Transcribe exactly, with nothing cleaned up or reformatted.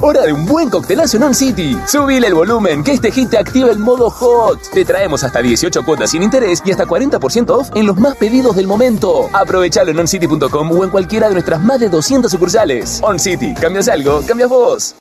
Hora de un buen coctelazo en On City. Subile el volumen, que este hit te activa el modo hot. Te traemos hasta dieciocho cuotas sin interés y hasta cuarenta por ciento off en los más pedidos del momento. Aprovechalo en oncity punto com o en cualquiera de nuestras más de doscientas sucursales. On City, ¿cambias algo? ¿Cambias vos?